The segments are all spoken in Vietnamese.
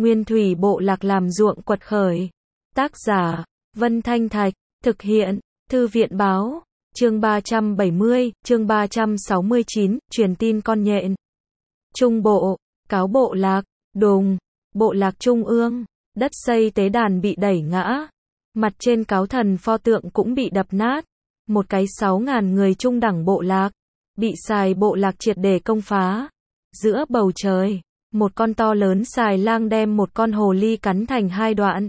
Nguyên thủy bộ lạc làm ruộng quật khởi. Tác giả, Vân Thanh Thạch, thực hiện, Thư viện báo, chương 370, chương 369, truyền tin con nhện. Trung bộ, cáo bộ lạc, đùng, bộ lạc trung ương, đất xây tế đàn bị đẩy ngã. Mặt trên cáo thần pho tượng cũng bị đập nát. Một cái 6.000 người trung đẳng bộ lạc, bị xài bộ lạc triệt để công phá. Giữa bầu trời, một con to lớn xài lang đem một con hồ ly cắn thành 2 đoạn.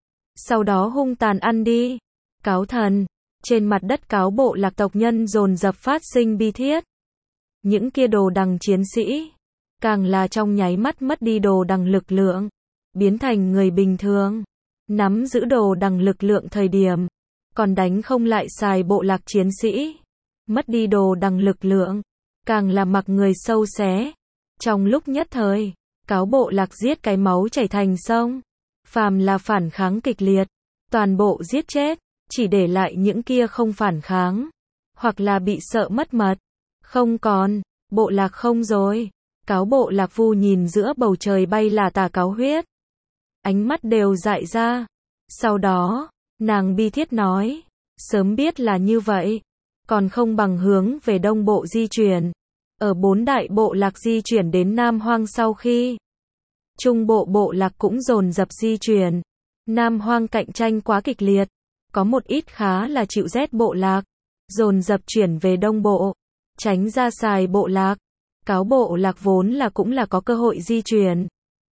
Sau đó hung tàn ăn đi. Cáo thần, trên mặt đất cáo bộ lạc tộc nhân dồn dập phát sinh bi thiết. Những kia đồ đằng chiến sĩ, càng là trong nháy mắt mất đi đồ đằng lực lượng, biến thành người bình thường. Nắm giữ đồ đằng lực lượng thời điểm, còn đánh không lại xài bộ lạc chiến sĩ. Mất đi đồ đằng lực lượng, càng là mặc người sâu xé. Trong lúc nhất thời, cáo bộ lạc giết cái máu chảy thành sông. Phàm là phản kháng kịch liệt, toàn bộ giết chết, chỉ để lại những kia không phản kháng, hoặc là bị sợ mất mật. Không còn, bộ lạc không rồi. Cáo bộ lạc vu nhìn giữa bầu trời bay là tà cáo huyết. Ánh mắt đều dại ra. Sau đó, nàng bi thiết nói, sớm biết là như vậy, còn không bằng hướng về đông bộ di chuyển. Ở 4 đại bộ lạc di chuyển đến Nam Hoang sau khi, trung bộ bộ lạc cũng dồn dập di chuyển. Nam Hoang cạnh tranh quá kịch liệt, có một ít khá là chịu rét bộ lạc, dồn dập chuyển về đông bộ, tránh ra xài bộ lạc. Cáo bộ lạc vốn là cũng là có cơ hội di chuyển.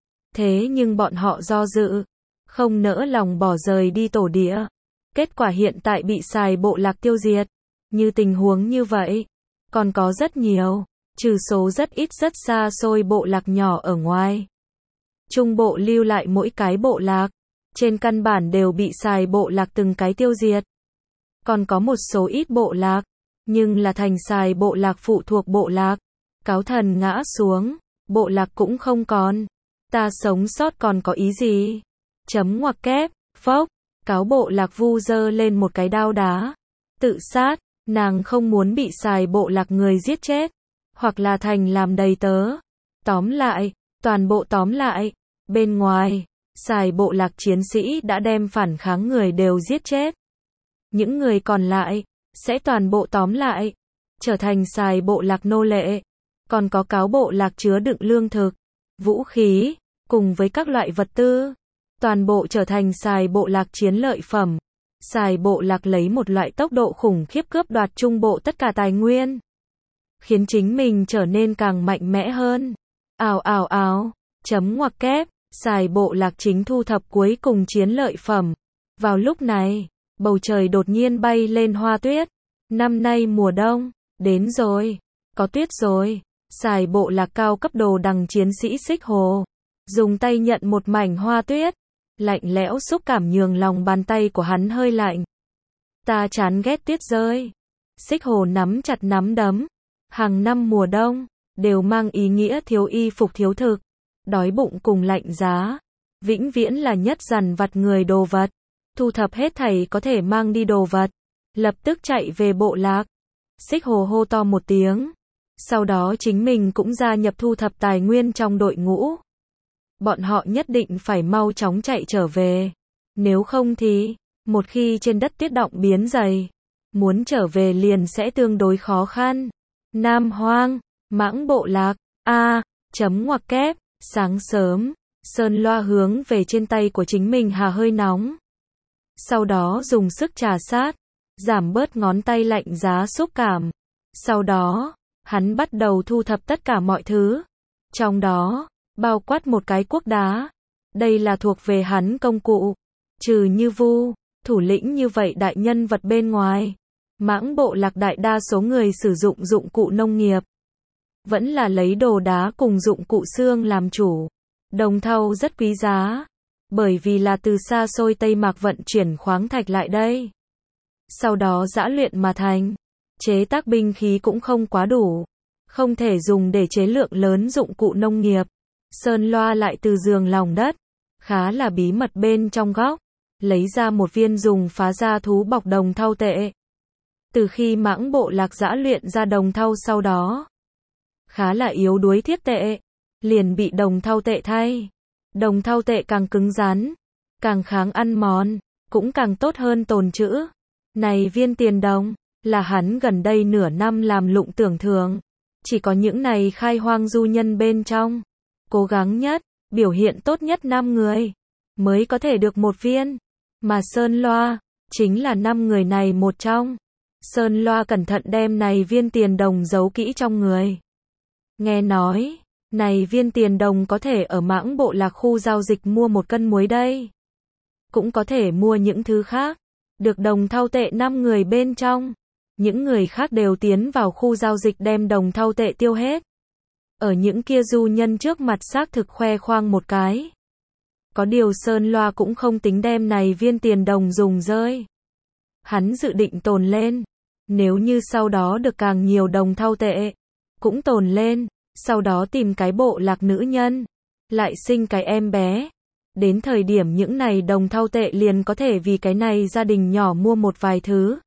Thế nhưng bọn họ do dự, không nỡ lòng bỏ rời đi tổ địa. Kết quả hiện tại bị xài bộ lạc tiêu diệt. Như tình huống như vậy, còn có rất nhiều, trừ số rất ít rất xa xôi bộ lạc nhỏ ở ngoài. Trung bộ lưu lại mỗi cái bộ lạc, trên căn bản đều bị xài bộ lạc từng cái tiêu diệt. Còn có một số ít bộ lạc, nhưng là thành xài bộ lạc phụ thuộc bộ lạc. Cáo thần ngã xuống, bộ lạc cũng không còn. Ta sống sót còn có ý gì? Chấm ngoặc kép, phốc, cáo bộ lạc vu giơ lên một cái đao đá. Tự sát, nàng không muốn bị xài bộ lạc người giết chết, hoặc là thành làm đầy tớ. Tóm lại, toàn bộ tóm lại, bên ngoài, xài bộ lạc chiến sĩ đã đem phản kháng người đều giết chết. Những người còn lại, sẽ toàn bộ tóm lại, trở thành xài bộ lạc nô lệ. Còn có cáo bộ lạc chứa đựng lương thực, vũ khí, cùng với các loại vật tư, toàn bộ trở thành xài bộ lạc chiến lợi phẩm. Xài bộ lạc lấy một loại tốc độ khủng khiếp cướp đoạt trung bộ tất cả tài nguyên, khiến chính mình trở nên càng mạnh mẽ hơn. Ào ào ào, chấm ngoặc kép, xài bộ lạc chính thu thập cuối cùng chiến lợi phẩm. Vào lúc này, bầu trời đột nhiên bay lên hoa tuyết. Năm nay mùa đông, đến rồi, có tuyết rồi. Xài bộ lạc cao cấp đồ đằng chiến sĩ Xích Hồ, dùng tay nhận một mảnh hoa tuyết, lạnh lẽo xúc cảm nhường lòng bàn tay của hắn hơi lạnh. Ta chán ghét tuyết rơi. Xích Hồ nắm chặt nắm đấm. Hàng năm mùa đông, đều mang ý nghĩa thiếu y phục thiếu thực, đói bụng cùng lạnh giá. Vĩnh viễn là nhất dằn vặt người đồ vật. Thu thập hết thảy có thể mang đi đồ vật. Lập tức chạy về bộ lạc. Xích Hồ hô to một tiếng. Sau đó chính mình cũng gia nhập thu thập tài nguyên trong đội ngũ. Bọn họ nhất định phải mau chóng chạy trở về. Nếu không thì, một khi trên đất tuyết động biến dày, muốn trở về liền sẽ tương đối khó khăn. Nam Hoang, Mãng bộ lạc, chấm ngoặc kép, sáng sớm, Sơn Loa hướng về trên tay của chính mình hà hơi nóng. Sau đó dùng sức trà sát, giảm bớt ngón tay lạnh giá xúc cảm. Sau đó, hắn bắt đầu thu thập tất cả mọi thứ. Trong đó, bao quát một cái cuốc đá. Đây là thuộc về hắn công cụ. Trừ như Vu, thủ lĩnh như vậy đại nhân vật bên ngoài, Mãng bộ lạc đại đa số người sử dụng dụng cụ nông nghiệp. Vẫn là lấy đồ đá cùng dụng cụ xương làm chủ. Đồng thau rất quý giá. Bởi vì là từ xa xôi Tây Mạc vận chuyển khoáng thạch lại đây. Sau đó giã luyện mà thành. Chế tác binh khí cũng không quá đủ. Không thể dùng để chế lượng lớn dụng cụ nông nghiệp. Sơn Loa lại từ giường lòng đất, khá là bí mật bên trong góc, lấy ra một viên dùng phá ra thú bọc đồng thau tệ. Từ khi Mãng bộ lạc giã luyện ra đồng thau sau đó, khá là yếu đuối thiết tệ, liền bị đồng thau tệ thay. Đồng thau tệ càng cứng rắn, càng kháng ăn mòn, cũng càng tốt hơn tồn trữ. Này viên tiền đồng, là hắn gần đây nửa năm làm lụng tưởng thưởng. Chỉ có những này khai hoang du nhân bên trong, cố gắng nhất, biểu hiện tốt nhất 5 người, mới có thể được một viên. Mà Sơn Loa, chính là 5 người này một trong. Sơn Loa cẩn thận đem này viên tiền đồng giấu kỹ trong người. Nghe nói, này viên tiền đồng có thể ở Mãng Bộ Lạc khu giao dịch mua 1 cân muối đây. Cũng có thể mua những thứ khác. Được đồng thau tệ 5 người bên trong. Những người khác đều tiến vào khu giao dịch đem đồng thau tệ tiêu hết. Ở những kia du nhân trước mặt xác thực khoe khoang một cái. Có điều Sơn Loa cũng không tính đem này viên tiền đồng dùng rơi. Hắn dự định tồn lên. Nếu như sau đó được càng nhiều đồng thau tệ, cũng tồn lên, sau đó tìm cái bộ lạc nữ nhân, lại sinh cái em bé. Đến thời điểm những này đồng thau tệ liền có thể vì cái này gia đình nhỏ mua một vài thứ.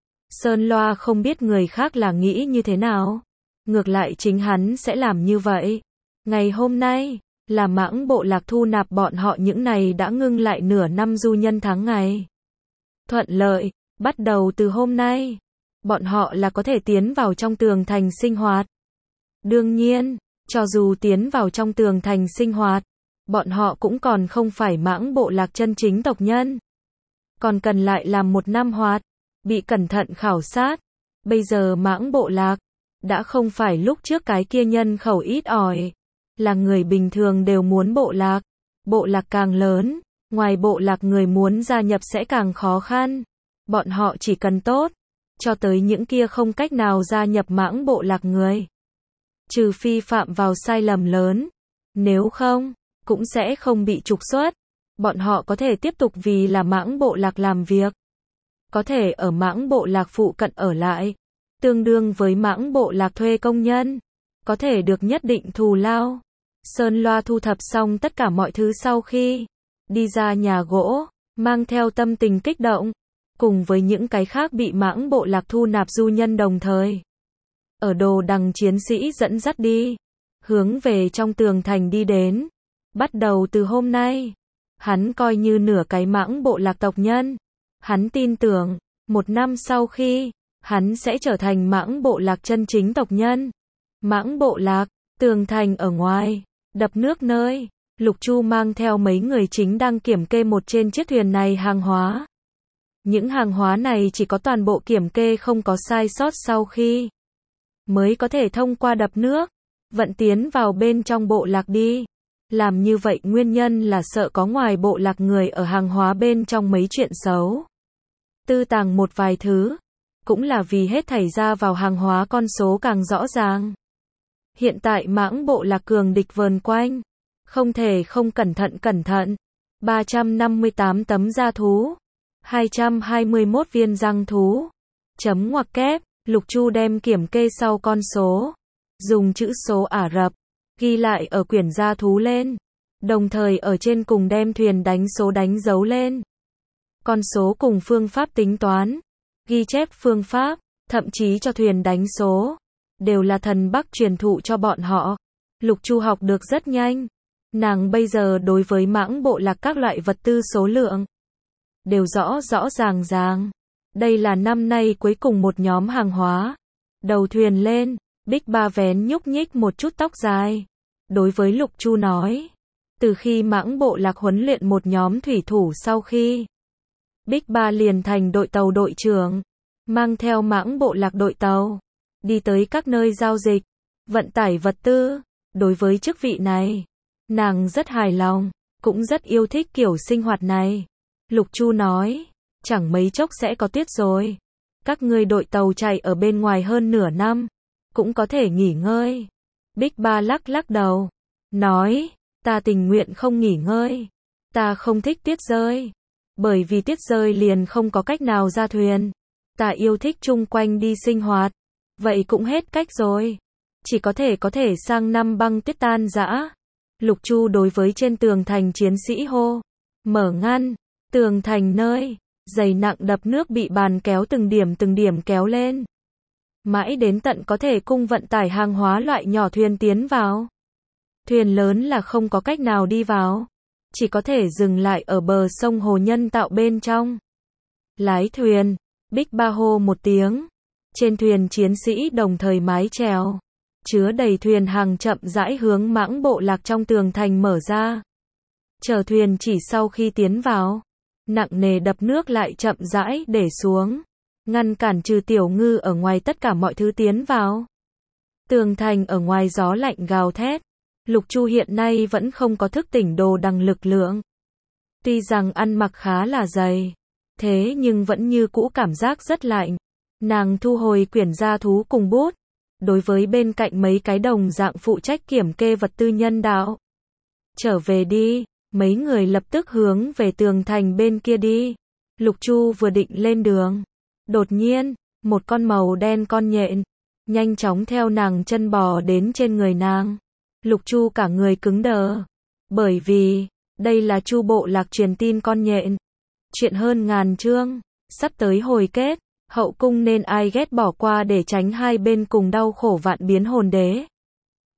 Sơn Loa không biết người khác là nghĩ như thế nào. Ngược lại chính hắn sẽ làm như vậy. Ngày hôm nay, là Mãng Bộ Lạc thu nạp bọn họ những này đã ngưng lại nửa năm du nhân tháng ngày. Thuận lợi, bắt đầu từ hôm nay, bọn họ là có thể tiến vào trong tường thành sinh hoạt. Đương nhiên, cho dù tiến vào trong tường thành sinh hoạt, bọn họ cũng còn không phải Mãng Bộ Lạc chân chính tộc nhân. Còn cần lại làm 1 năm hoạt, bị cẩn thận khảo sát. Bây giờ Mãng Bộ Lạc, đã không phải lúc trước cái kia nhân khẩu ít ỏi. Là người bình thường đều muốn bộ lạc. Bộ lạc càng lớn, ngoài bộ lạc người muốn gia nhập sẽ càng khó khăn. Bọn họ chỉ cần tốt, cho tới những kia không cách nào gia nhập Mãng Bộ Lạc người. Trừ phi phạm vào sai lầm lớn. Nếu không, cũng sẽ không bị trục xuất. Bọn họ có thể tiếp tục vì là Mãng Bộ Lạc làm việc. Có thể ở Mãng Bộ Lạc phụ cận ở lại. Tương đương với Mãng Bộ Lạc thuê công nhân. Có thể được nhất định thù lao. Sơn Loa thu thập xong tất cả mọi thứ sau khi đi ra nhà gỗ, mang theo tâm tình kích động, cùng với những cái khác bị Mãng Bộ Lạc thu nạp du nhân đồng thời. Ở Đồ Đằng chiến sĩ dẫn dắt đi, hướng về trong tường thành đi đến. Bắt đầu từ hôm nay, hắn coi như nửa cái Mãng Bộ Lạc tộc nhân. Hắn tin tưởng, 1 năm sau khi, hắn sẽ trở thành Mãng Bộ Lạc chân chính tộc nhân. Mãng Bộ Lạc, tường thành ở ngoài, đập nước nơi, Lục Chu mang theo mấy người chính đang kiểm kê một trên chiếc thuyền này hàng hóa. Những hàng hóa này chỉ có toàn bộ kiểm kê không có sai sót sau khi mới có thể thông qua đập nước, vận tiến vào bên trong bộ lạc đi. Làm như vậy nguyên nhân là sợ có ngoài bộ lạc người ở hàng hóa bên trong mấy chuyện xấu. Tư tàng một vài thứ, cũng là vì hết thảy ra vào hàng hóa con số càng rõ ràng. Hiện tại Mãng Bộ Lạc cường địch vờn quanh, không thể không cẩn thận. 358 tấm da thú, 221 viên răng thú. Chấm ngoặc kép, Lục Chu đem kiểm kê sau con số, dùng chữ số Ả Rập, ghi lại ở quyển da thú lên, đồng thời ở trên cùng đem thuyền đánh số đánh dấu lên. Con số cùng phương pháp tính toán, ghi chép phương pháp, thậm chí cho thuyền đánh số, đều là thần Bắc truyền thụ cho bọn họ. Lục Chu học được rất nhanh. Nàng bây giờ đối với Mãng Bộ Lạc các loại vật tư số lượng đều rõ ràng. Đây là năm nay cuối cùng một nhóm hàng hóa. Đầu thuyền lên, Bích Ba vén nhúc nhích một chút tóc dài. Đối với Lục Chu nói, từ khi Mãng Bộ Lạc huấn luyện một nhóm thủy thủ sau khi, Bích Ba liền thành đội tàu đội trưởng, mang theo Mãng Bộ Lạc đội tàu, đi tới các nơi giao dịch, vận tải vật tư. Đối với chức vị này, nàng rất hài lòng, cũng rất yêu thích kiểu sinh hoạt này. Lục Chu nói, chẳng mấy chốc sẽ có tuyết rồi. Các ngươi đội tàu chạy ở bên ngoài hơn nửa năm, cũng có thể nghỉ ngơi. Bích Ba lắc đầu, nói, ta tình nguyện không nghỉ ngơi. Ta không thích tuyết rơi. Bởi vì tuyết rơi liền không có cách nào ra thuyền. Ta yêu thích chung quanh đi sinh hoạt. Vậy cũng hết cách rồi. Chỉ có thể sang năm băng tuyết tan rã. Lục Chu đối với trên tường thành chiến sĩ hô. Mở ngăn. Tường thành nơi dày nặng đập nước bị bàn kéo từng điểm kéo lên. Mãi đến tận có thể cung vận tải hàng hóa loại nhỏ thuyền tiến vào. Thuyền lớn là không có cách nào đi vào. chỉ có thể dừng lại ở bờ sông hồ nhân tạo bên trong. Lái thuyền, Bích Ba hô một tiếng. Trên thuyền chiến sĩ đồng thời mái chèo, chứa đầy thuyền hàng chậm rãi hướng mãng bộ lạc trong tường thành mở ra. Chở thuyền chỉ sau khi tiến vào, nặng nề đập nước lại chậm rãi để xuống, ngăn cản trừ Tiểu Ngư ở ngoài tất cả mọi thứ tiến vào. Tường thành ở ngoài gió lạnh gào thét. Lục Chu hiện nay vẫn không có thức tỉnh đồ đằng lực lượng. Tuy rằng ăn mặc khá là dày, thế nhưng vẫn như cũ cảm giác rất lạnh. Nàng thu hồi quyển gia thú cùng bút, đối với bên cạnh mấy cái đồng dạng phụ trách kiểm kê vật tư nhân đạo. Trở về đi, mấy người lập tức hướng về tường thành bên kia đi. Lục Chu vừa định lên đường, đột nhiên, một con màu đen con nhện nhanh chóng theo nàng chân bò đến trên người nàng. Lục Chu cả người cứng đờ, bởi vì đây là Chu bộ lạc truyền tin con nhện. Chuyện hơn ngàn chương, sắp tới hồi kết, hậu cung nên ai ghét bỏ qua để tránh hai bên cùng đau khổ vạn biến hồn đế.